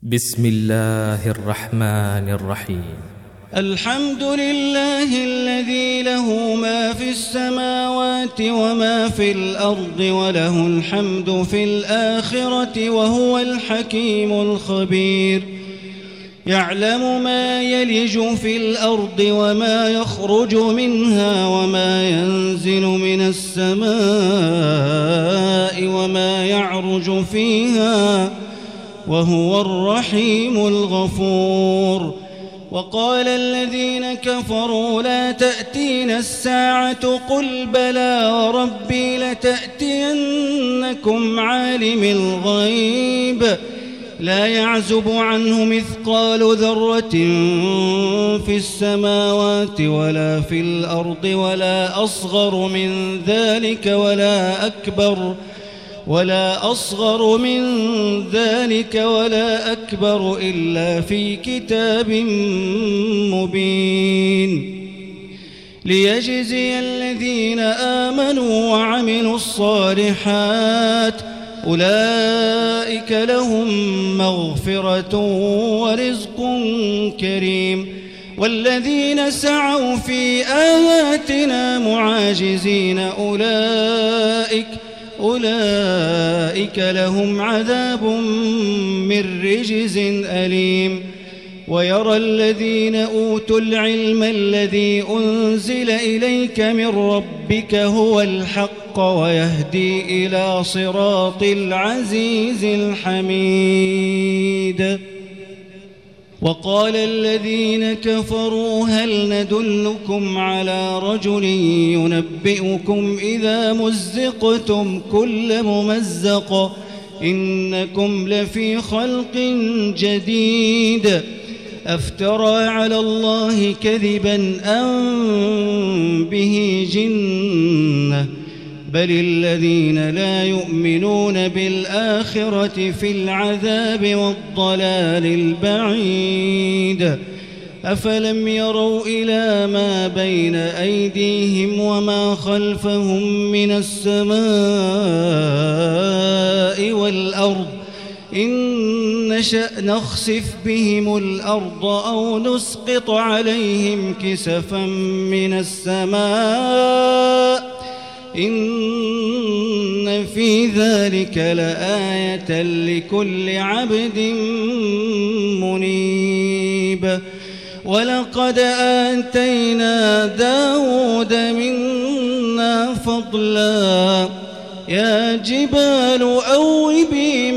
بسم الله الرحمن الرحيم. الحمد لله الذي له ما في السماوات وما في الأرض وله الحمد في الآخرة وهو الحكيم الخبير. يعلم ما يلج في الأرض وما يخرج منها وما ينزل من السماء وما يعرج فيها وهو الرحيم الغفور. وقال الذين كفروا لا تأتينا الساعة قل بلى وربي لتأتينكم عالم الغيب لا يعزب عنه مثقال ذرة في السماوات ولا في الأرض ولا أصغر من ذلك ولا أكبر إلا في كتاب مبين. ليجزي الذين آمنوا وعملوا الصالحات أولئك لهم مغفرة ورزق كريم. والذين سعوا في آياتنا معاجزين أولئك لهم عذاب من رجز أليم. ويرى الذين أوتوا العلم الذي أنزل إليك من ربك هو الحق ويهدي إلى صراط العزيز الحميد. وقال الذين كفروا هل ندلكم على رجل ينبئكم إذا مزقتم كل ممزق إنكم لفي خلق جديد أفترى على الله كذبا أم به جنة بل الذين لا يؤمنون بالآخرة في العذاب والضلال البعيد. أفلم يروا إلى ما بين أيديهم وما خلفهم من السماء والأرض إن نشأ نخسف بهم الأرض أو نسقط عليهم كسفا من السماء إن في ذلك لآية لكل عبد منيب. ولقد آتينا داود منا فضلا يا جبال أوبي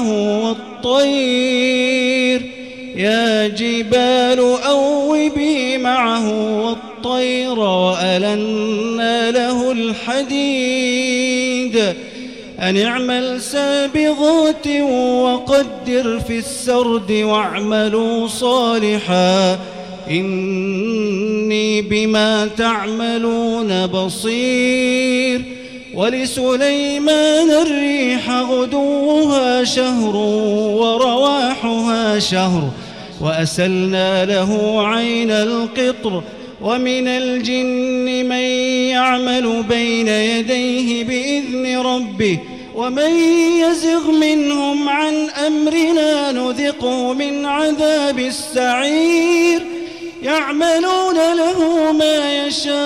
معه والطير وألنا له الحديد أن اعمل سابغات وقدر في السرد واعملوا صالحا إني بما تعملون بصير. ولسليمان الريح غدوها شهر ورواحها شهر وأسلنا له عين القطر. ومن الجن من يعمل بين يديه بإذن ربه ومن يزغ منهم عن أمرنا نذقه من عذاب السعير. يعملون له ما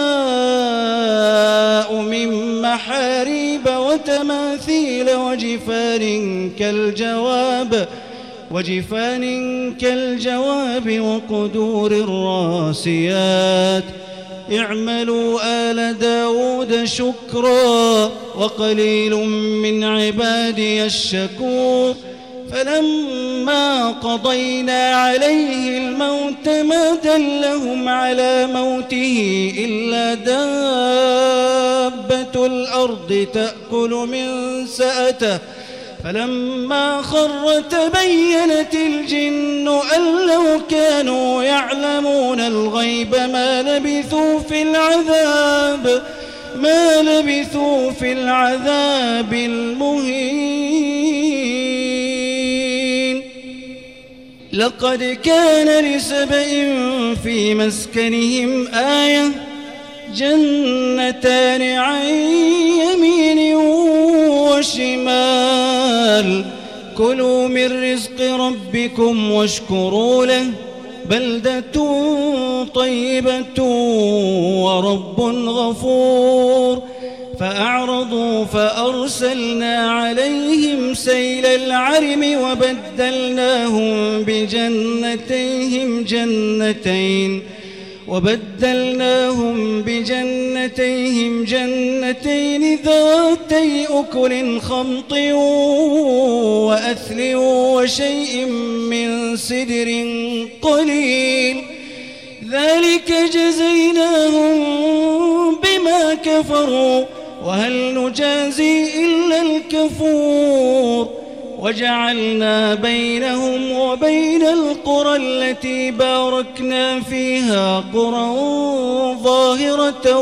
يشاء من محاريب وتماثيل وجفان كالجواب وقدور الراسيات. اعملوا آل داود شكرا وقليل من عبادي الشكور. فلما قضينا عليه الموت ما دلهم على موته إلا دابة الأرض تأكل من سأته فلما خر تبينت الجن أن لو كانوا يعلمون الغيب ما لبثوا في العذاب المهين. لقد كان لسبإ في مسكنهم آية جنتان عن يمين وشمال كلوا من رزق ربكم واشكروا له بلدة طيبة ورب غفور فأعرضوا فأرسلنا عليهم سيل العرم وبدلناهم بجنتين ذواتي أكل خمط وأثل وشيء من سدر قليل ذلك جزيناهم بما كفروا وهل نجازي إلا الكفور وجعلنا بينهم وبين القرى التي باركنا فيها قرى ظاهرة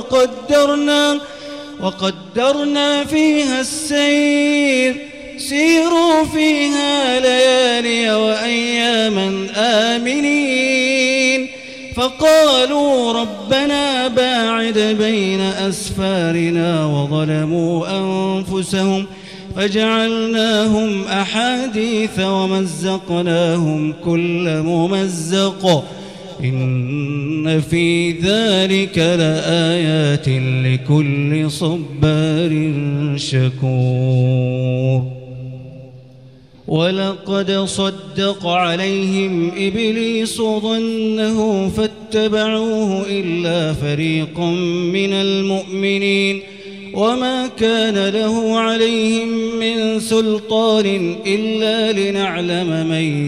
وقدرنا فيها السير سيروا فيها ليالي وأياما آمنين فقالوا ربنا باعد بين أسفارنا وظلموا أنفسهم فجعلناهم أحاديث ومزقناهم كل ممزق إن في ذلك لآيات لكل صبار شكور ولقد صدق عليهم إبليس ظنه فاتبعوه إلا فريقا من المؤمنين وما كان له عليهم من سلطان إلا لنعلم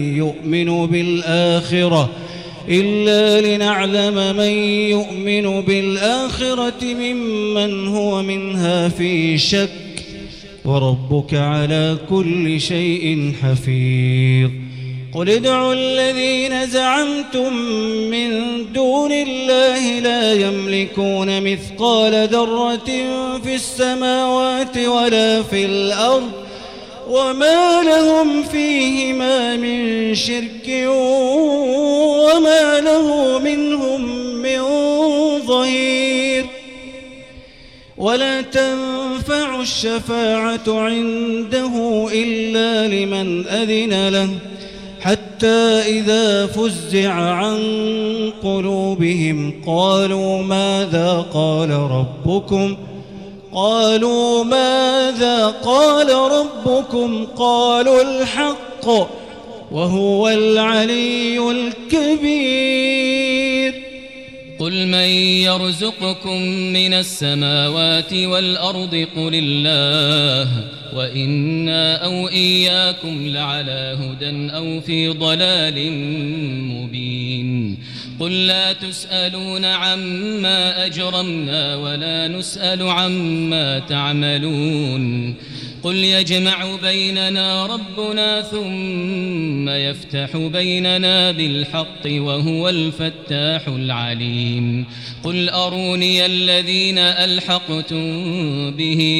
من يؤمن بالآخرة ممن هو منها في شك وربك على كل شيء حفيظ قل ادعوا الذين زعمتم من دون الله لا يملكون مثقال ذرة في السماوات ولا في الأرض وما لهم فيهما من شرك وما له منهم من ظهير ولا تنفع الشفاعة عنده إلا لمن أذن له حتى إذا فزع عن قلوبهم قالوا ماذا قال ربكم قالوا الحق وهو العلي الكبير قل من يرزقكم من السماوات والأرض قل الله وإنا أو إياكم لعلى هدى أو في ضلال مبين قل لا تسألون عما أجرمنا ولا نسأل عما تعملون قل يجمع بيننا ربنا ثم يفتح بيننا بالحق وهو الفتاح العليم قل أروني الذين ألحقتم به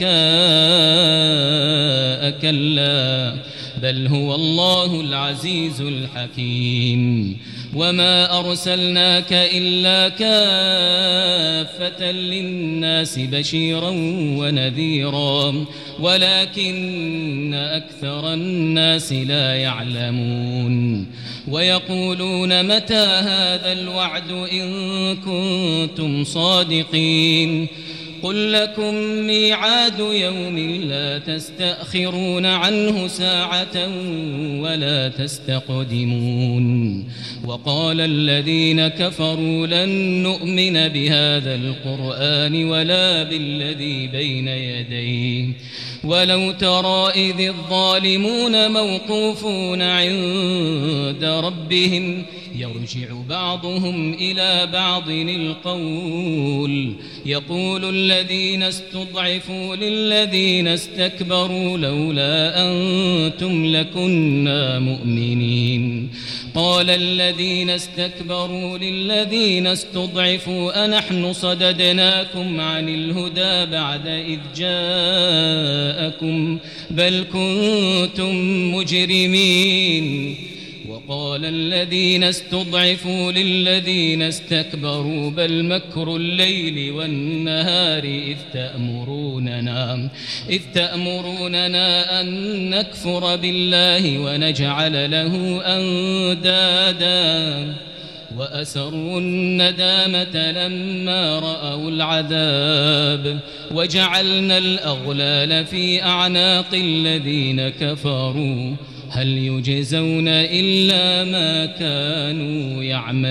شركاء كلا بل هو الله العزيز الحكيم وما أرسلناك إلا كافة للناس بشيرا ونذيرا ولكن أكثر الناس لا يعلمون ويقولون متى هذا الوعد إن كنتم صادقين قل لكم ميعاد يوم لا تستأخرون عنه ساعة ولا تستقدمون وقال الذين كفروا لن نؤمن بهذا القرآن ولا بالذي بين يديه ولو ترى إذ الظالمون موقوفون عند ربهم يرجع بعضهم إلى بعض القول يقول الذين استضعفوا للذين استكبروا لولا أنتم لكنا مؤمنين قال الذين استكبروا للذين استضعفوا أنحن صددناكم عن الهدى بعد إذ جاءكم بل كنتم مجرمين وقال الذين استضعفوا للذين استكبروا بل مكر الليل والنهار إذ تأمروننا أن نكفر بالله ونجعل له أندادا وأسروا الندامة لما رأوا العذاب وجعلنا الأغلال في أعناق الذين كفروا هل يجزون إلا ما كانوا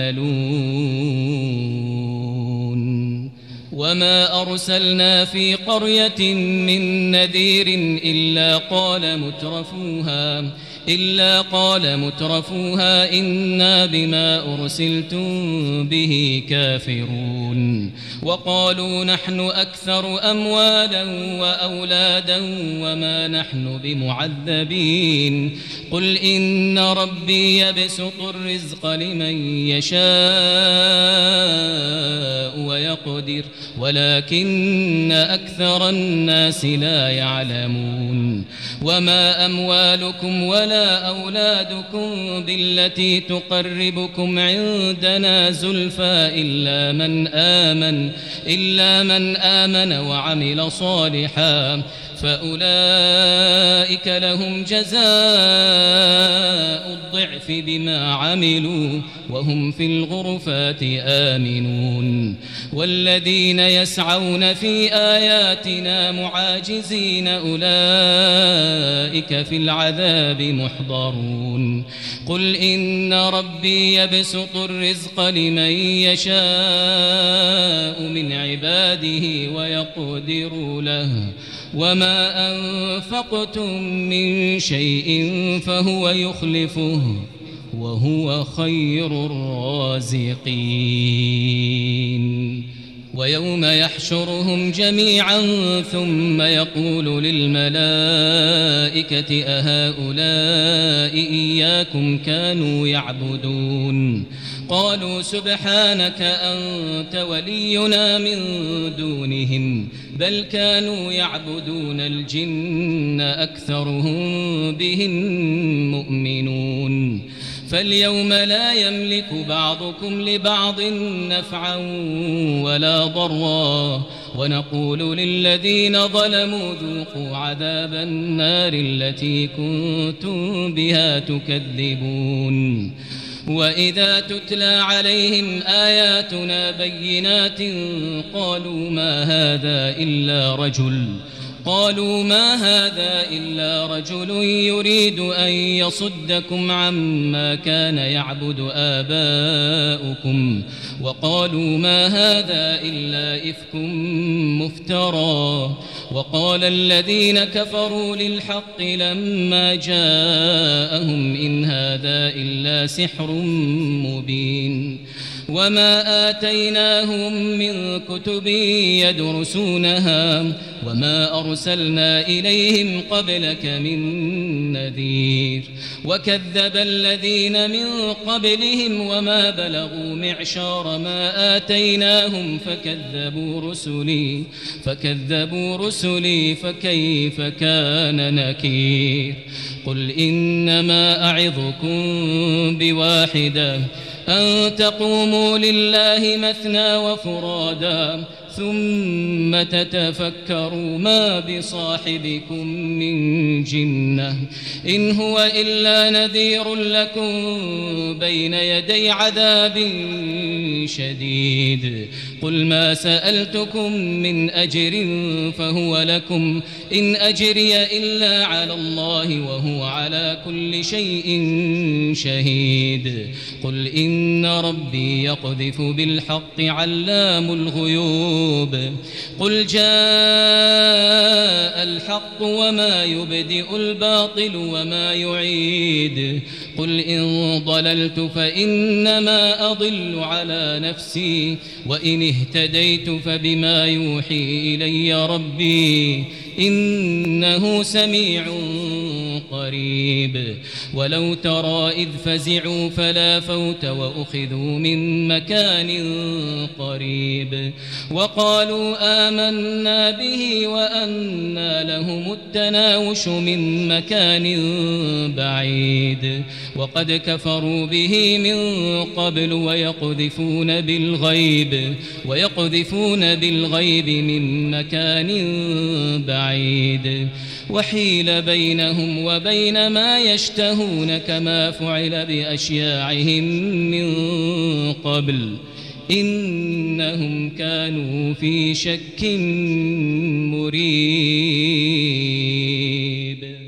يعملون وما أرسلنا في قرية من نذير إلا قال مترفوها إنا بما أرسلتم به كافرون وقالوا نحن أكثر أموالا وأولادا وما نحن بمعذبين قل إن ربي يبسط الرزق لمن يشاء ويقدر ولكن أكثر الناس لا يعلمون وما أموالكم ولا أولادكم بالتي تقربكم عندنا زلفى إلا من آمن وعمل صالحا فأولئك لهم جزاء الضعف بما عملوا وهم في الغرفات آمنون والذين يسعون في آياتنا معاجزين أولئك في العذاب محضرون قل إن ربي يبسط الرزق لمن يشاء من عباده ويقدر له وما أنفقتم من شيء فهو يخلفه وهو خير الرازقين ويوم يحشرهم جميعا ثم يقول للملائكة أهؤلاء إياكم كانوا يعبدون قالوا سبحانك أنت ولينا من دونهم بل كانوا يعبدون الجن أكثرهم بهم مؤمنون فاليوم لا يملك بعضكم لبعض نفعا ولا ضرا ونقول للذين ظلموا ذوقوا عذاب النار التي كنتم بها تكذبون وإذا تتلى عليهم آياتنا بينات قالوا ما هذا إلا رجل يريد أن يصدكم عما كان يعبد آباؤكم وقالوا ما هذا إلا إفك مفترى وقال الذين كفروا للحق لما جاءهم إن هذا إلا سحر مبين وما آتيناهم من كتب يدرسونها وما أرسلنا إليهم قبلك من نذير وكذب الذين من قبلهم وما بلغوا معشار ما آتيناهم فكذبوا رسلي فكيف كان نكير قل إنما أعظكم بواحدة أن تقوموا لله مثنى وفرادا ثم تتفكروا ما بصاحبكم من جنة إن هو إلا نذير لكم بين يدي عذاب شديد قل ما سألتكم من أجر فهو لكم إن أجري إلا على الله وهو على كل شيء شهيد قل إن ربي يقذف بالحق علام الغيوب قل جاء الحق وما يبدئ الباطل وما يعيد قل إن ضللت فإنما أضل على نفسي وإن اهتديت فبما يوحي إلي ربي إنه سميع قريب. ولو ترى إذ فزعوا فلا فوت وأخذوا من مكان قريب وقالوا آمنا به وأنى لهم التناوش من مكان بعيد وقد كفروا به من قبل ويقذفون بالغيب من مكان بعيد وحيل بينهم وبين ما يشتهون كما فعل بأشياعهم من قبل إنهم كانوا في شك مريب.